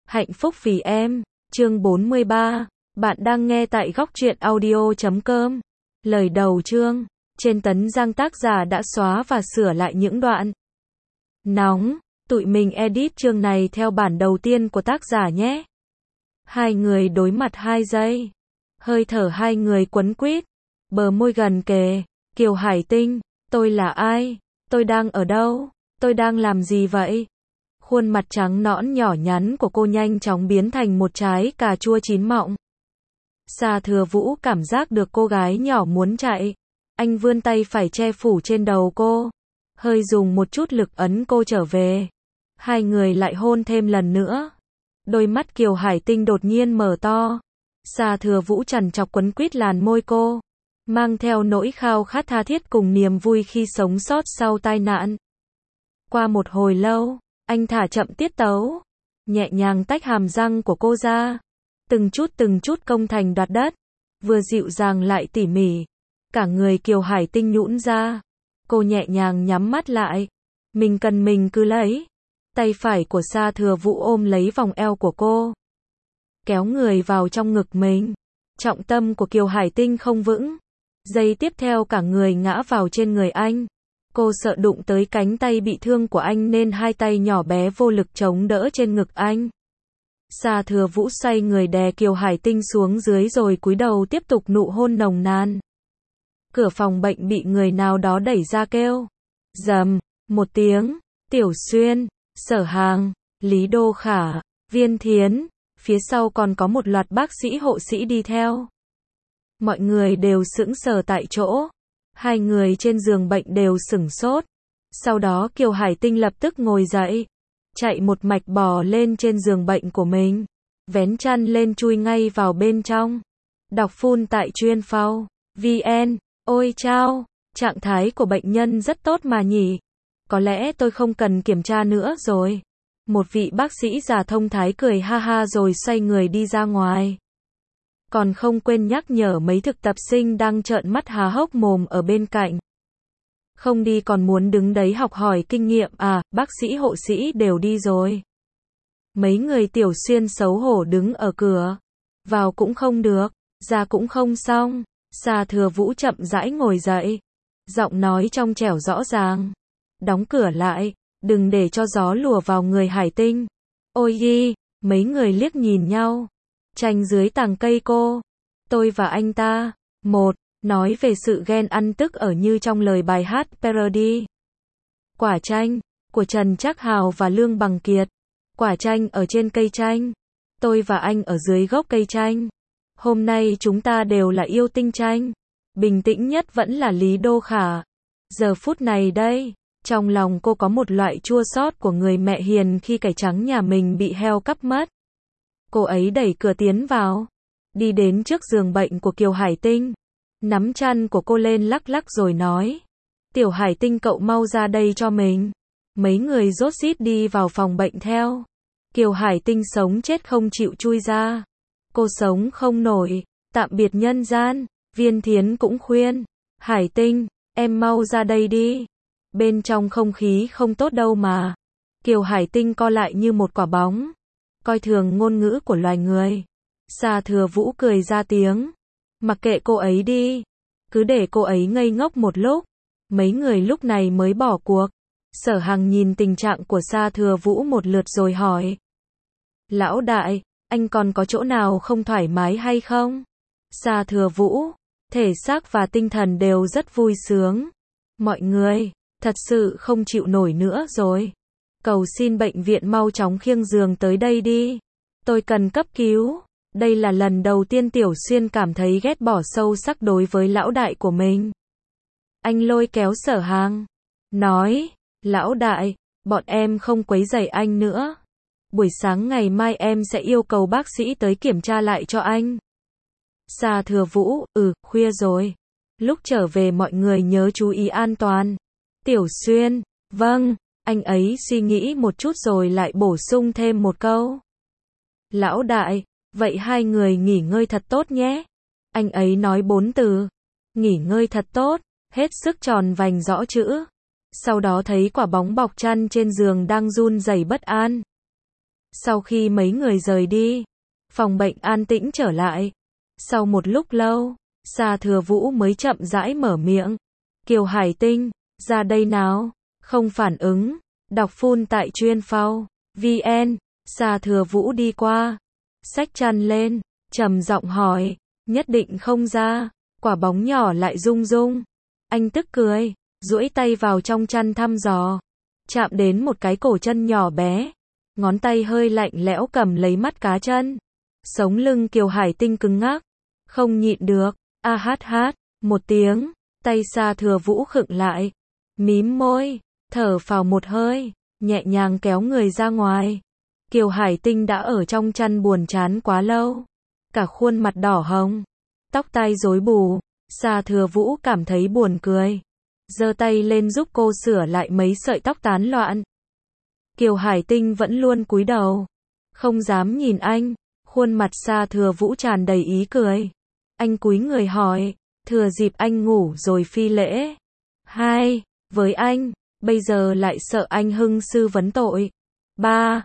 Hạnh phúc vì em, chương 43. Bạn đang nghe tại góc truyện audio.com. Lời đầu chương. Trên tấn Giang tác giả đã xóa và sửa lại những đoạn nóng. Tụi mình edit chương này theo bản đầu tiên của tác giả nhé. Hai người đối mặt 2 giây. Hơi thở hai người quấn quýt. Bờ môi gần kề. Kiều Hải Tinh, tôi là ai? Tôi đang ở đâu? Tôi đang làm gì vậy? Khuôn mặt trắng nõn nhỏ nhắn của cô nhanh chóng biến thành một trái cà chua chín mọng. Sa Thừa Vũ cảm giác được cô gái nhỏ muốn chạy. Anh vươn tay phải che phủ trên đầu cô. Hơi dùng một chút lực ấn cô trở về. Hai người lại hôn thêm lần nữa. Đôi mắt Kiều Hải Tinh đột nhiên mở to. Sa Thừa Vũ trằn trọc quấn quýt làn môi cô. Mang theo nỗi khao khát tha thiết cùng niềm vui khi sống sót sau tai nạn. Qua một hồi lâu, anh thả chậm tiết tấu, nhẹ nhàng tách hàm răng của cô ra, từng chút công thành đoạt đất, vừa dịu dàng lại tỉ mỉ. Cả người Kiều Hải Tinh nhũn ra, cô nhẹ nhàng nhắm mắt lại, mình cần mình cứ lấy. Tay phải của Sa Thừa Vũ ôm lấy vòng eo của cô, kéo người vào trong ngực mình. Trọng tâm của Kiều Hải Tinh không vững, giây tiếp theo cả người ngã vào trên người anh. Cô sợ đụng tới cánh tay bị thương của anh nên hai tay nhỏ bé vô lực chống đỡ trên ngực anh. Sa Thừa Vũ xoay người đè Kiều Hải Tinh xuống dưới rồi cúi đầu tiếp tục nụ hôn nồng nàn. Cửa phòng bệnh bị người nào đó đẩy ra kêu. Rầm, một tiếng, Tiểu Xuyên, Sở Hàng, Lý Đô Khả, Viên Thiến, phía sau còn có một loạt bác sĩ hộ sĩ đi theo. Mọi người đều sững sờ tại chỗ. Hai người trên giường bệnh đều sửng sốt. Sau đó Kiều Hải Tinh lập tức ngồi dậy, chạy một mạch bò lên trên giường bệnh của mình, vén chăn lên chui ngay vào bên trong. Đọc phun tại chuyên phao VN. Ôi chao, trạng thái của bệnh nhân rất tốt mà nhỉ. Có lẽ tôi không cần kiểm tra nữa rồi. Một vị bác sĩ già thông thái cười ha ha rồi xoay người đi ra ngoài. Còn không quên nhắc nhở mấy thực tập sinh đang trợn mắt há hốc mồm ở bên cạnh. Không đi còn muốn đứng đấy học hỏi kinh nghiệm à, bác sĩ hộ sĩ đều đi rồi. Mấy người Tiểu Xuyên xấu hổ đứng ở cửa. Vào cũng không được, ra cũng không xong. Sa Thừa Vũ chậm rãi ngồi dậy. Giọng nói trong trẻo rõ ràng. Đóng cửa lại, đừng để cho gió lùa vào người Hải Tinh. Ôi ghi, mấy người liếc nhìn nhau. Tranh dưới tàng cây cô. Tôi và anh ta. Một, nói về sự ghen ăn tức ở như trong lời bài hát parody. Quả chanh, của Trần Trác Hào và Lương Bằng Kiệt. Quả chanh ở trên cây chanh. Tôi và anh ở dưới gốc cây chanh. Hôm nay chúng ta đều là yêu tinh chanh. Bình tĩnh nhất vẫn là Lý Đô Khả. Giờ phút này đây, trong lòng cô có một loại chua xót của người mẹ hiền khi cải trắng nhà mình bị heo cắp mất. Cô ấy đẩy cửa tiến vào, đi đến trước giường bệnh của Kiều Hải Tinh, nắm chăn của cô lên lắc lắc rồi nói. Tiểu Hải Tinh cậu mau ra đây cho mình. Mấy người rốt rít đi vào phòng bệnh theo. Kiều Hải Tinh sống chết không chịu chui ra. Cô sống không nổi, tạm biệt nhân gian. Viên Thiến cũng khuyên. Hải Tinh, em mau ra đây đi. Bên trong không khí không tốt đâu mà. Kiều Hải Tinh co lại như một quả bóng. Coi thường ngôn ngữ của loài người. Sa Thừa Vũ cười ra tiếng. Mặc kệ cô ấy đi. Cứ để cô ấy ngây ngốc một lúc. Mấy người lúc này mới bỏ cuộc. Sở Hằng nhìn tình trạng của Sa Thừa Vũ một lượt rồi hỏi. Lão đại, anh còn có chỗ nào không thoải mái hay không? Sa Thừa Vũ, thể xác và tinh thần đều rất vui sướng. Mọi người, thật sự không chịu nổi nữa rồi. Cầu xin bệnh viện mau chóng khiêng giường tới đây đi. Tôi cần cấp cứu. Đây là lần đầu tiên Tiểu Xuyên cảm thấy ghét bỏ sâu sắc đối với lão đại của mình. Anh lôi kéo Sở Hàng. Nói, lão đại, bọn em không quấy rầy anh nữa. Buổi sáng ngày mai em sẽ yêu cầu bác sĩ tới kiểm tra lại cho anh. Sa Thừa Vũ, khuya rồi. Lúc trở về mọi người nhớ chú ý an toàn. Tiểu Xuyên, vâng. Anh ấy suy nghĩ một chút rồi lại bổ sung thêm một câu. Lão đại, vậy hai người nghỉ ngơi thật tốt nhé. Anh ấy nói 4 từ. Nghỉ ngơi thật tốt, hết sức tròn vành rõ chữ. Sau đó thấy quả bóng bọc chăn trên giường đang run rẩy bất an. Sau khi mấy người rời đi, phòng bệnh an tĩnh trở lại. Sau một lúc lâu, Sa Thừa Vũ mới chậm rãi mở miệng. Kiều Hải Tinh, ra đây nào. Không phản ứng. Đọc phun tại chuyên phao. VN. Sa Thừa Vũ đi qua. Xách chăn lên. Trầm giọng hỏi. Nhất định không ra. Quả bóng nhỏ lại rung rung. Anh tức cười. Duỗi tay vào trong chăn thăm dò. Chạm đến một cái cổ chân nhỏ bé. Ngón tay hơi lạnh lẽo cầm lấy mắt cá chân. Sống lưng Kiều Hải Tinh cứng ngắc. Không nhịn được. A hát hát. Một tiếng. Tay Sa Thừa Vũ khựng lại. Mím môi. Thở phào một hơi. Nhẹ nhàng kéo người ra ngoài. Kiều Hải Tinh đã ở trong chăn buồn chán quá lâu. Cả khuôn mặt đỏ hồng. Tóc tai rối bù. Sa Thừa Vũ cảm thấy buồn cười. Giơ tay lên giúp cô sửa lại mấy sợi tóc tán loạn. Kiều Hải Tinh vẫn luôn cúi đầu. Không dám nhìn anh. Khuôn mặt Sa Thừa Vũ tràn đầy ý cười. Anh cúi người hỏi. Thừa dịp anh ngủ rồi phi lễ. Hai. Với anh. Bây giờ lại sợ anh hưng sư vấn tội. Ba.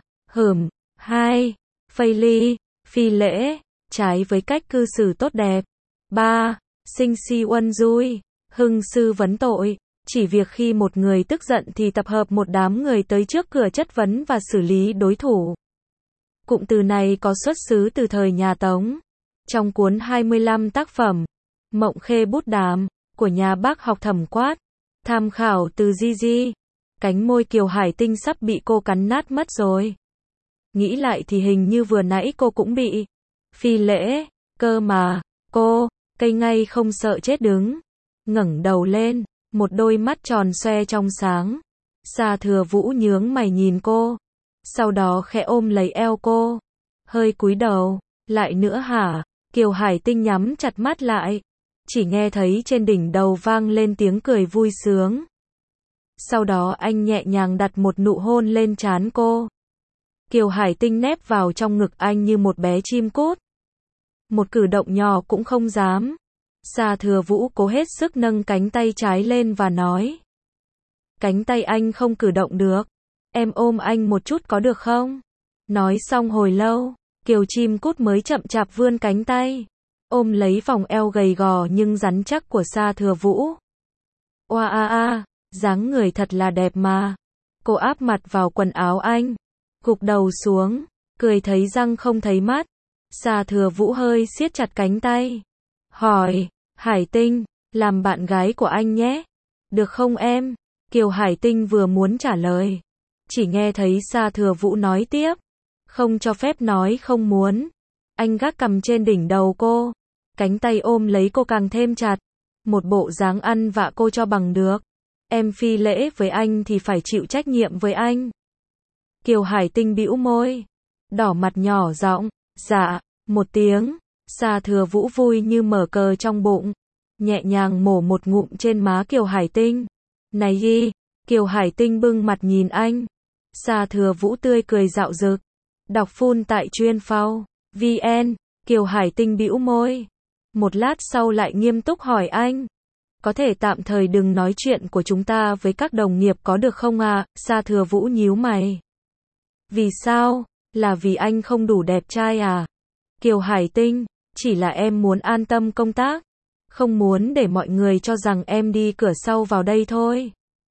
Hai. Phây ly. Phi lễ. Trái với cách cư xử tốt đẹp. Ba. Sinh si uân dui. Hưng sư vấn tội. Chỉ việc khi một người tức giận thì tập hợp một đám người tới trước cửa chất vấn và xử lý đối thủ. Cụm từ này có xuất xứ từ thời nhà Tống. Trong cuốn 25 tác phẩm, Mộng Khê Bút Đàm, của nhà bác học Thẩm Quát, tham khảo từ Gigi. Cánh môi Kiều Hải Tinh sắp bị cô cắn nát mất rồi. Nghĩ lại thì hình như vừa nãy cô cũng bị phi lễ, cơ mà, cô, cây ngay không sợ chết đứng. Ngẩng đầu lên, một đôi mắt tròn xoe trong sáng. Sa Thừa Vũ nhướng mày nhìn cô. Sau đó khẽ ôm lấy eo cô. Hơi cúi đầu, lại nữa hả? Kiều Hải Tinh nhắm chặt mắt lại. Chỉ nghe thấy trên đỉnh đầu vang lên tiếng cười vui sướng. Sau đó anh nhẹ nhàng đặt một nụ hôn lên trán cô. Kiều Hải Tinh nép vào trong ngực anh như một bé chim cút. Một cử động nhỏ cũng không dám. Sa Thừa Vũ cố hết sức nâng cánh tay trái lên và nói. Cánh tay anh không cử động được. Em ôm anh một chút có được không? Nói xong hồi lâu, Kiều chim cút mới chậm chạp vươn cánh tay. Ôm lấy vòng eo gầy gò nhưng rắn chắc của Sa Thừa Vũ. Oa a a, dáng người thật là đẹp mà. Cô áp mặt vào quần áo anh. Gục đầu xuống, cười thấy răng không thấy mắt. Sa Thừa Vũ hơi siết chặt cánh tay. Hỏi, Hải Tinh, làm bạn gái của anh nhé. Được không em? Kiều Hải Tinh vừa muốn trả lời. Chỉ nghe thấy Sa Thừa Vũ nói tiếp. Không cho phép nói không muốn. Anh gác cằm trên đỉnh đầu cô. Cánh tay ôm lấy cô càng thêm chặt. Một bộ dáng ăn vạ cô cho bằng được. Em phi lễ với anh thì phải chịu trách nhiệm với anh. Kiều Hải Tinh bĩu môi. Đỏ mặt nhỏ giọng. Dạ. Một tiếng. Sa Thừa Vũ vui như mở cờ trong bụng. Nhẹ nhàng mổ một ngụm trên má Kiều Hải Tinh. Này Ghi. Kiều Hải Tinh bưng mặt nhìn anh. Sa Thừa Vũ tươi cười dạo dực. Đọc phun tại chuyên phao. VN. Kiều Hải Tinh bĩu môi. Một lát sau lại nghiêm túc hỏi anh. Có thể tạm thời đừng nói chuyện của chúng ta với các đồng nghiệp có được không à? Sa Thừa Vũ nhíu mày. Vì sao? Là vì anh không đủ đẹp trai à? Kiều Hải Tinh, chỉ là em muốn an tâm công tác. Không muốn để mọi người cho rằng em đi cửa sau vào đây thôi.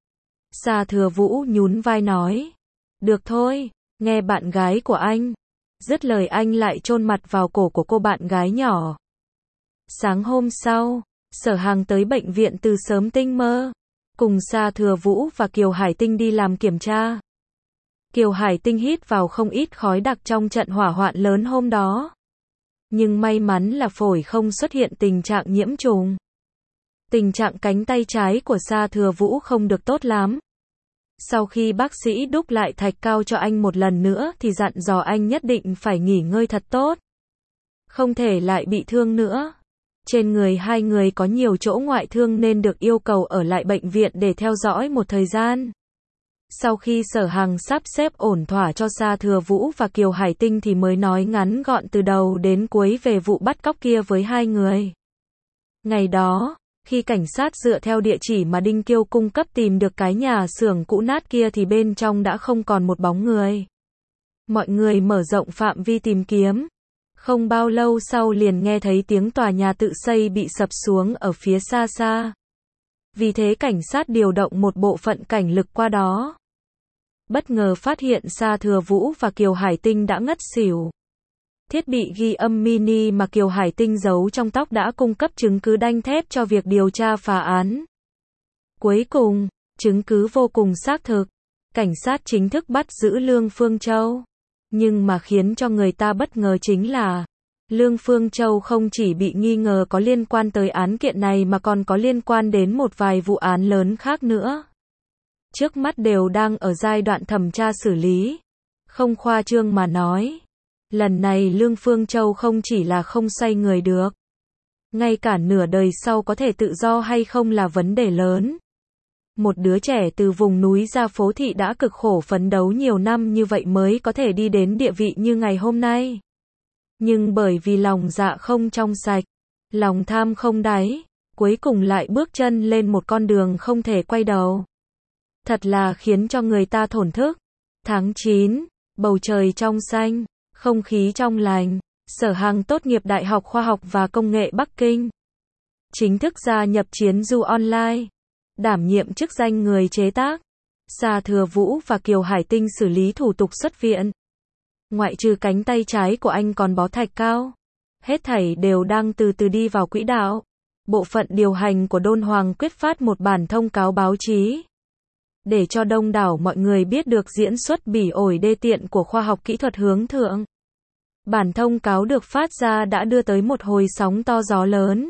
Sa Thừa Vũ nhún vai nói. Được thôi, nghe bạn gái của anh. Dứt lời anh lại chôn mặt vào cổ của cô bạn gái nhỏ. Sáng hôm sau, Sở Hàng tới bệnh viện từ sớm tinh mơ. Cùng Sa Thừa Vũ và Kiều Hải Tinh đi làm kiểm tra. Kiều Hải Tinh hít vào không ít khói đặc trong trận hỏa hoạn lớn hôm đó. Nhưng may mắn là phổi không xuất hiện tình trạng nhiễm trùng. Tình trạng cánh tay trái của Sa Thừa Vũ không được tốt lắm. Sau khi bác sĩ đúc lại thạch cao cho anh một lần nữa thì dặn dò anh nhất định phải nghỉ ngơi thật tốt. Không thể lại bị thương nữa. Trên người hai người có nhiều chỗ ngoại thương nên được yêu cầu ở lại bệnh viện để theo dõi một thời gian. Sau khi Sở Hàng sắp xếp ổn thỏa cho Sa Thừa Vũ và Kiều Hải Tinh thì mới nói ngắn gọn từ đầu đến cuối về vụ bắt cóc kia với hai người. Ngày đó, khi cảnh sát dựa theo địa chỉ mà Đinh Kiêu cung cấp tìm được cái nhà xưởng cũ nát kia thì bên trong đã không còn một bóng người. Mọi người mở rộng phạm vi tìm kiếm. Không bao lâu sau liền nghe thấy tiếng tòa nhà tự xây bị sập xuống ở phía xa xa. Vì thế cảnh sát điều động một bộ phận cảnh lực qua đó. Bất ngờ phát hiện Sa Thừa Vũ và Kiều Hải Tinh đã ngất xỉu. Thiết bị ghi âm mini mà Kiều Hải Tinh giấu trong tóc đã cung cấp chứng cứ đanh thép cho việc điều tra phá án. Cuối cùng, chứng cứ vô cùng xác thực. Cảnh sát chính thức bắt giữ Lương Phương Châu. Nhưng mà khiến cho người ta bất ngờ chính là Lương Phương Châu không chỉ bị nghi ngờ có liên quan tới án kiện này mà còn có liên quan đến một vài vụ án lớn khác nữa. Trước mắt đều đang ở giai đoạn thẩm tra xử lý. Không khoa trương mà nói. Lần này Lương Phương Châu không chỉ là không xoay người được. Ngay cả nửa đời sau có thể tự do hay không là vấn đề lớn. Một đứa trẻ từ vùng núi ra phố thị đã cực khổ phấn đấu nhiều năm như vậy mới có thể đi đến địa vị như ngày hôm nay. Nhưng bởi vì lòng dạ không trong sạch, lòng tham không đáy, cuối cùng lại bước chân lên một con đường không thể quay đầu. Thật là khiến cho người ta thổn thức. Tháng 9, bầu trời trong xanh, không khí trong lành, Sở Hằng tốt nghiệp Đại học Khoa học và Công nghệ Bắc Kinh. Chính thức gia nhập Chiến Du Online, đảm nhiệm chức danh người chế tác. Sa Thừa Vũ và Kiều Hải Tinh xử lý thủ tục xuất viện. Ngoại trừ cánh tay trái của anh còn bó thạch cao. Hết thảy đều đang từ từ đi vào quỹ đạo. Bộ phận điều hành của Đôn Hoàng quyết phát một bản thông cáo báo chí. Để cho đông đảo mọi người biết được diễn xuất bỉ ổi đê tiện của khoa học kỹ thuật hướng thượng. Bản thông cáo được phát ra đã đưa tới một hồi sóng to gió lớn.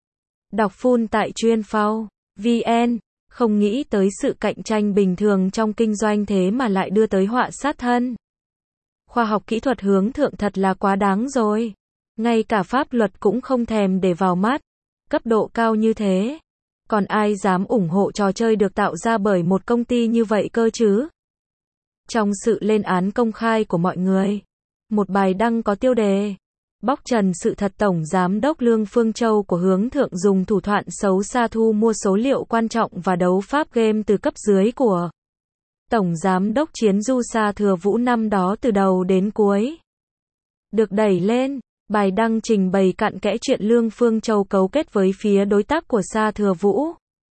Đọc full tại chuyên phao VN, không nghĩ tới sự cạnh tranh bình thường trong kinh doanh thế mà lại đưa tới họa sát thân. Khoa học kỹ thuật hướng thượng thật là quá đáng rồi. Ngay cả pháp luật cũng không thèm để vào mắt. Cấp độ cao như thế. Còn ai dám ủng hộ trò chơi được tạo ra bởi một công ty như vậy cơ chứ? Trong sự lên án công khai của mọi người, một bài đăng có tiêu đề bóc trần sự thật Tổng Giám đốc Lương Phương Châu của Hướng Thượng dùng thủ đoạn xấu xa thu mua số liệu quan trọng và đấu pháp game từ cấp dưới của Tổng Giám đốc Chiến Du Sa Thừa Vũ năm đó từ đầu đến cuối. Được đẩy lên, bài đăng trình bày cặn kẽ chuyện Lương Phương Châu cấu kết với phía đối tác của Sa Thừa Vũ.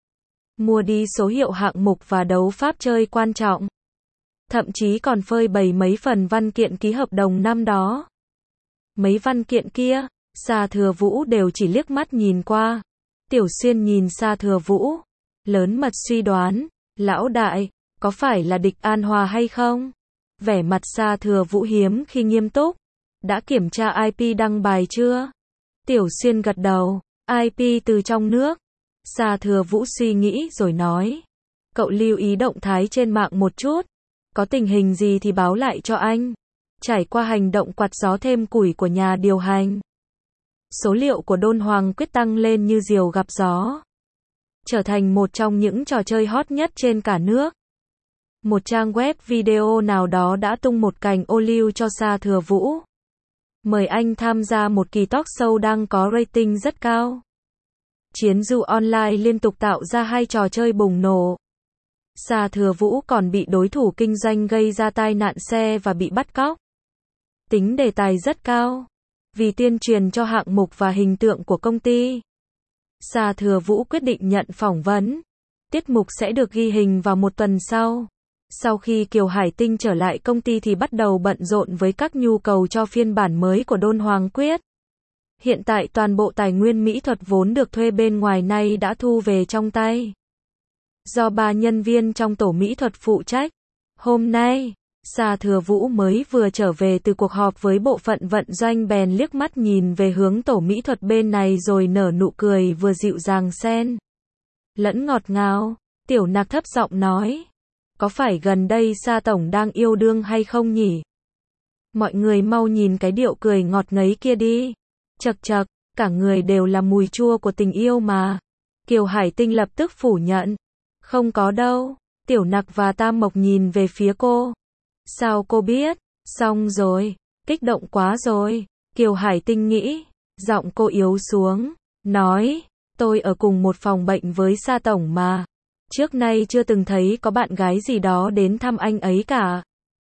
Mua đi số hiệu hạng mục và đấu pháp chơi quan trọng. Thậm chí còn phơi bày mấy phần văn kiện ký hợp đồng năm đó. Mấy văn kiện kia, Sa Thừa Vũ đều chỉ liếc mắt nhìn qua. Tiểu Xuyên nhìn Sa Thừa Vũ, lớn mật suy đoán, lão đại, có phải là địch An Hòa hay không? Vẻ mặt Sa Thừa Vũ hiếm khi nghiêm túc. Đã kiểm tra IP đăng bài chưa? Tiểu Xuyên gật đầu, IP từ trong nước. Sa Thừa Vũ suy nghĩ rồi nói. Cậu lưu ý động thái trên mạng một chút. Có tình hình gì thì báo lại cho anh. Trải qua hành động quạt gió thêm củi của nhà điều hành. Số liệu của Đôn Hoàng quyết tăng lên như diều gặp gió. Trở thành một trong những trò chơi hot nhất trên cả nước. Một trang web video nào đó đã tung một cành ô liu cho Sa Thừa Vũ. Mời anh tham gia một kỳ talk show đang có rating rất cao. Chiến Du Online liên tục tạo ra 2 trò chơi bùng nổ. Sa Thừa Vũ còn bị đối thủ kinh doanh gây ra tai nạn xe và bị bắt cóc. Tính đề tài rất cao. Vì tuyên truyền cho hạng mục và hình tượng của công ty, Sa Thừa Vũ quyết định nhận phỏng vấn. Tiết mục sẽ được ghi hình vào một tuần sau. Sau khi Kiều Hải Tinh trở lại công ty thì bắt đầu bận rộn với các nhu cầu cho phiên bản mới của Đôn Hoàng Quyết. Hiện tại toàn bộ tài nguyên mỹ thuật vốn được thuê bên ngoài nay đã thu về trong tay. Do 3 nhân viên trong tổ mỹ thuật phụ trách. Hôm nay, Sa Thừa Vũ mới vừa trở về từ cuộc họp với bộ phận vận doanh bèn liếc mắt nhìn về hướng tổ mỹ thuật bên này rồi nở nụ cười vừa dịu dàng xen lẫn ngọt ngào. Tiểu Nặc thấp giọng nói. Có phải gần đây Sa Tổng đang yêu đương hay không nhỉ? Mọi người mau nhìn cái điệu cười ngọt ngấy kia đi. Chậc chậc, cả người đều là mùi chua của tình yêu mà. Kiều Hải Tinh lập tức phủ nhận. Không có đâu. Tiểu Nặc và Tam Mộc nhìn về phía cô. Sao cô biết? Xong rồi. Kích động quá rồi. Kiều Hải Tinh nghĩ. Giọng cô yếu xuống. Nói. Tôi ở cùng một phòng bệnh với Sa Tổng mà. Trước nay chưa từng thấy có bạn gái gì đó đến thăm anh ấy cả.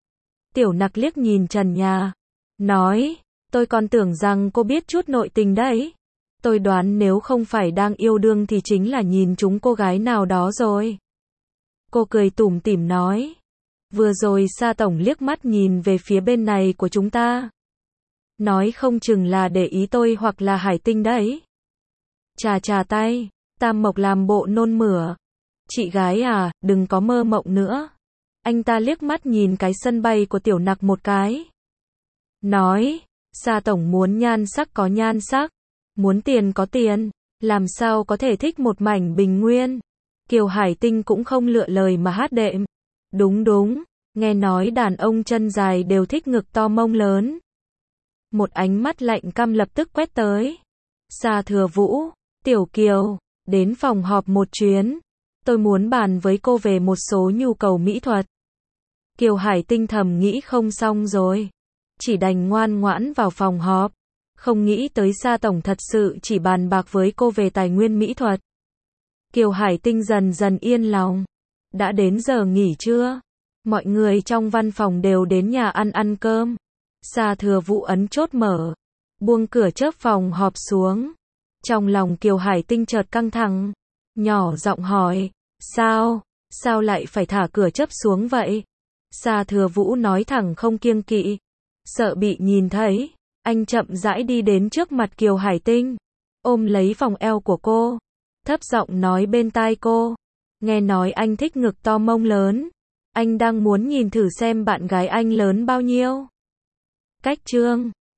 Tiểu Nặc liếc nhìn trần nhà, nói, tôi còn tưởng rằng cô biết chút nội tình đấy. Tôi đoán nếu không phải đang yêu đương thì chính là nhìn trúng cô gái nào đó rồi. Cô cười tủm tỉm nói, vừa rồi Sa tổng liếc mắt nhìn về phía bên này của chúng ta. Nói không chừng là để ý tôi hoặc là Hải Tinh đấy. Chà chà tay, Tam Mộc làm bộ nôn mửa. Chị gái à, đừng có mơ mộng nữa. Anh ta liếc mắt nhìn cái sân bay của Tiểu Nặc một cái. Nói, Sa tổng muốn nhan sắc có nhan sắc, muốn tiền có tiền, làm sao có thể thích một mảnh bình nguyên. Kiều Hải Tinh cũng không lựa lời mà hát đệm. Đúng đúng, nghe nói đàn ông chân dài đều thích ngực to mông lớn. Một ánh mắt lạnh căm lập tức quét tới. Sa Thừa Vũ, Tiểu Kiều, đến phòng họp một chuyến. Tôi muốn bàn với cô về một số nhu cầu mỹ thuật. Kiều Hải Tinh thầm nghĩ không xong rồi. Chỉ đành ngoan ngoãn vào phòng họp. Không nghĩ tới Sa tổng thật sự chỉ bàn bạc với cô về tài nguyên mỹ thuật. Kiều Hải Tinh dần dần yên lòng. Đã đến giờ nghỉ trưa. Mọi người trong văn phòng đều đến nhà ăn cơm. Sa Thừa Vũ ấn chốt mở. Buông cửa chớp phòng họp xuống. Trong lòng Kiều Hải Tinh chợt căng thẳng. Nhỏ giọng hỏi. Sao lại phải thả cửa chớp xuống vậy? Sa Thừa Vũ nói thẳng không kiêng kỵ. Sợ bị nhìn thấy. Anh chậm rãi đi đến trước mặt Kiều Hải Tinh. Ôm lấy vòng eo của cô. Thấp giọng nói bên tai cô. Nghe nói anh thích ngực to mông lớn. Anh đang muốn nhìn thử xem bạn gái anh lớn bao nhiêu. Cách chương